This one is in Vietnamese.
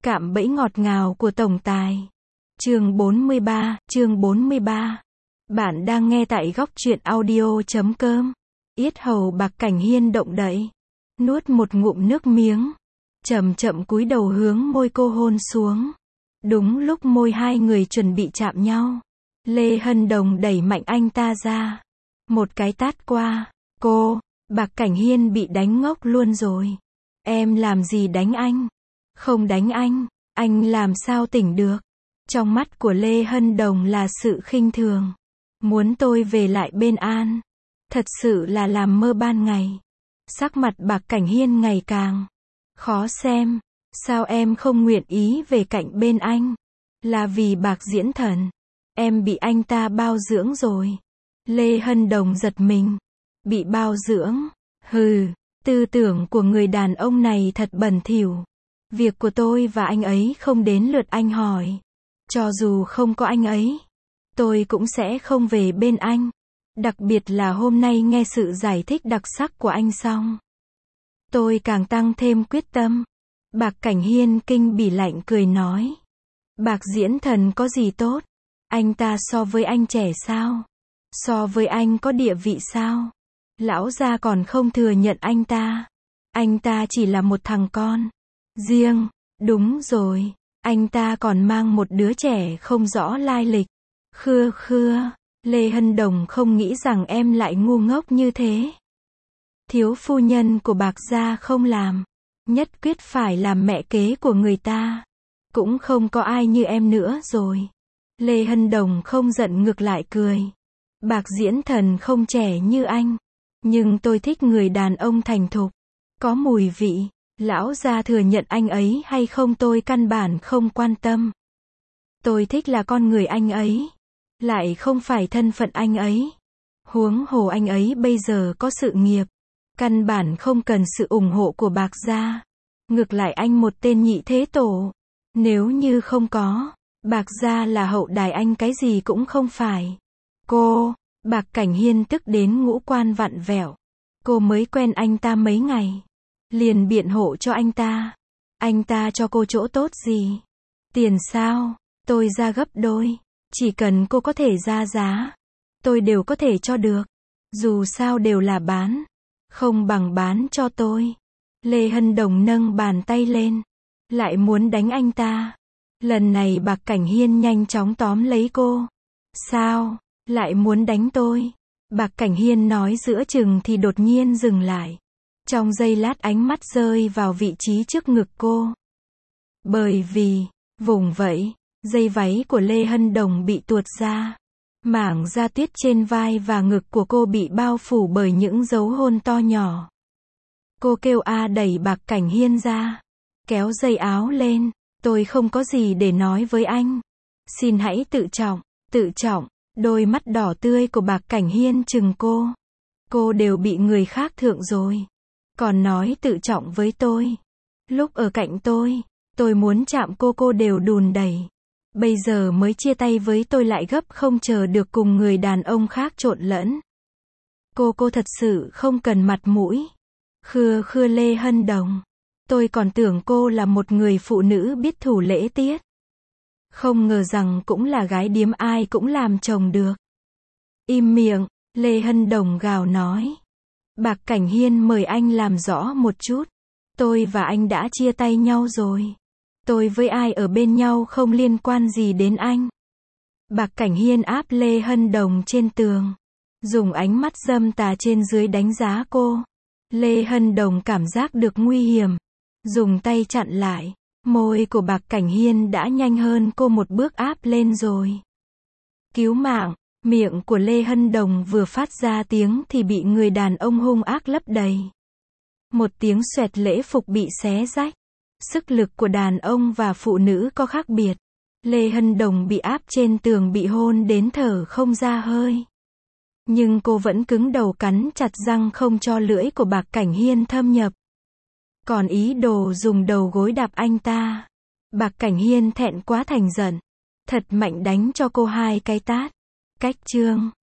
Cạm bẫy ngọt ngào của tổng tài. Chương 43. Bạn đang nghe tại góc truyện audio.com. Yết hầu Bạc Cảnh Hiên động đậy, nuốt một ngụm nước miếng, chậm chậm cúi đầu hướng môi cô hôn xuống. Đúng lúc môi hai người chuẩn bị chạm nhau, Lê Hân Đồng đẩy mạnh anh ta ra. Một cái tát qua, Bạc Cảnh Hiên bị đánh ngốc luôn rồi. Em làm gì đánh anh? Không đánh anh làm sao tỉnh được? Trong mắt của Lê Hân Đồng là sự khinh thường. Muốn tôi về lại bên An. Thật sự là làm mơ ban ngày. Sắc mặt Bạc Cảnh Hiên ngày càng khó xem. Sao em không nguyện ý về cạnh bên anh? Là vì Bạc Diễn Thần. Em bị anh ta bao dưỡng rồi. Lê Hân Đồng giật mình. Bị bao dưỡng? Hừ, tư tưởng của người đàn ông này thật bẩn thỉu. Việc của tôi và anh ấy không đến lượt anh hỏi. Cho dù không có anh ấy, tôi cũng sẽ không về bên anh. Đặc biệt là hôm nay nghe sự giải thích đặc sắc của anh xong, tôi càng tăng thêm quyết tâm. Bạc Cảnh Hiên kinh bỉ lạnh cười nói. Bạc Diễn Thần có gì tốt? Anh ta so với anh trẻ sao? So với anh có địa vị sao? Lão gia còn không thừa nhận anh ta. Anh ta chỉ là một thằng con riêng. Đúng rồi, anh ta còn mang một đứa trẻ không rõ lai lịch. Khưa, Lê Hân Đồng không nghĩ rằng em lại ngu ngốc như thế. Thiếu phu nhân của Bạc gia không làm, nhất quyết phải làm mẹ kế của người ta. Cũng không có ai như em nữa rồi. Lê Hân Đồng không giận ngược lại cười. Bạc Diễn Thần không trẻ như anh, nhưng tôi thích người đàn ông thành thục, có mùi vị. Lão gia thừa nhận anh ấy hay không tôi căn bản không quan tâm. Tôi thích là con người anh ấy, lại không phải thân phận anh ấy. Huống hồ anh ấy bây giờ có sự nghiệp, căn bản không cần sự ủng hộ của Bạc gia. Ngược lại anh một tên nhị thế tổ. Nếu như không có, Bạc gia là hậu đài anh cái gì cũng không phải. Bạc Cảnh Hiên tức đến ngũ quan vặn vẹo. Cô mới quen anh ta mấy ngày, liền biện hộ cho anh ta. Anh ta cho cô chỗ tốt gì? Tiền sao? Tôi ra gấp đôi. Chỉ cần cô có thể ra giá, tôi đều có thể cho được. Dù sao đều là bán, không bằng bán cho tôi. Lê Hân Đồng nâng bàn tay lên, lại muốn đánh anh ta. Lần này Bạc Cảnh Hiên nhanh chóng tóm lấy cô. Sao? Lại muốn đánh tôi? Bạc Cảnh Hiên nói giữa chừng thì đột nhiên dừng lại. Trong giây lát ánh mắt rơi vào vị trí trước ngực cô. Bởi vì, vùng vẫy, dây váy của Lê Hân Đồng bị tuột ra. Mảng da tuyết trên vai và ngực của cô bị bao phủ bởi những dấu hôn to nhỏ. Cô kêu đẩy Bạc Cảnh Hiên ra, kéo dây áo lên. Tôi không có gì để nói với anh. Xin hãy tự trọng. Đôi mắt đỏ tươi của Bạc Cảnh Hiên trừng cô. Cô đều bị người khác thượng rồi, còn nói tự trọng với tôi. Lúc ở cạnh tôi muốn chạm cô đều đùn đẩy. Bây giờ mới chia tay với tôi lại gấp không chờ được cùng người đàn ông khác trộn lẫn. Cô thật sự không cần mặt mũi. Khưa Lê Hân Đồng. Tôi còn tưởng cô là một người phụ nữ biết thủ lễ tiết. Không ngờ rằng cũng là gái điếm ai cũng làm chồng được. Im miệng, Lê Hân Đồng gào nói. Bạc Cảnh Hiên mời anh làm rõ một chút. Tôi và anh đã chia tay nhau rồi. Tôi với ai ở bên nhau không liên quan gì đến anh. Bạc Cảnh Hiên áp Lê Hân Đồng trên tường, dùng ánh mắt dâm tà trên dưới đánh giá cô. Lê Hân Đồng cảm giác được nguy hiểm, dùng tay chặn lại. Môi của Bạc Cảnh Hiên đã nhanh hơn cô một bước áp lên rồi. Cứu mạng! Miệng của Lê Hân Đồng vừa phát ra tiếng thì bị người đàn ông hung ác lấp đầy. Một tiếng xoẹt lễ phục bị xé rách. Sức lực của đàn ông và phụ nữ có khác biệt. Lê Hân Đồng bị áp trên tường bị hôn đến thở không ra hơi. Nhưng cô vẫn cứng đầu cắn chặt răng không cho lưỡi của Bạc Cảnh Hiên thâm nhập. Còn ý đồ dùng đầu gối đạp anh ta. Bạc Cảnh Hiên thẹn quá thành giận, thật mạnh đánh cho cô 2 cái tát. Cách chương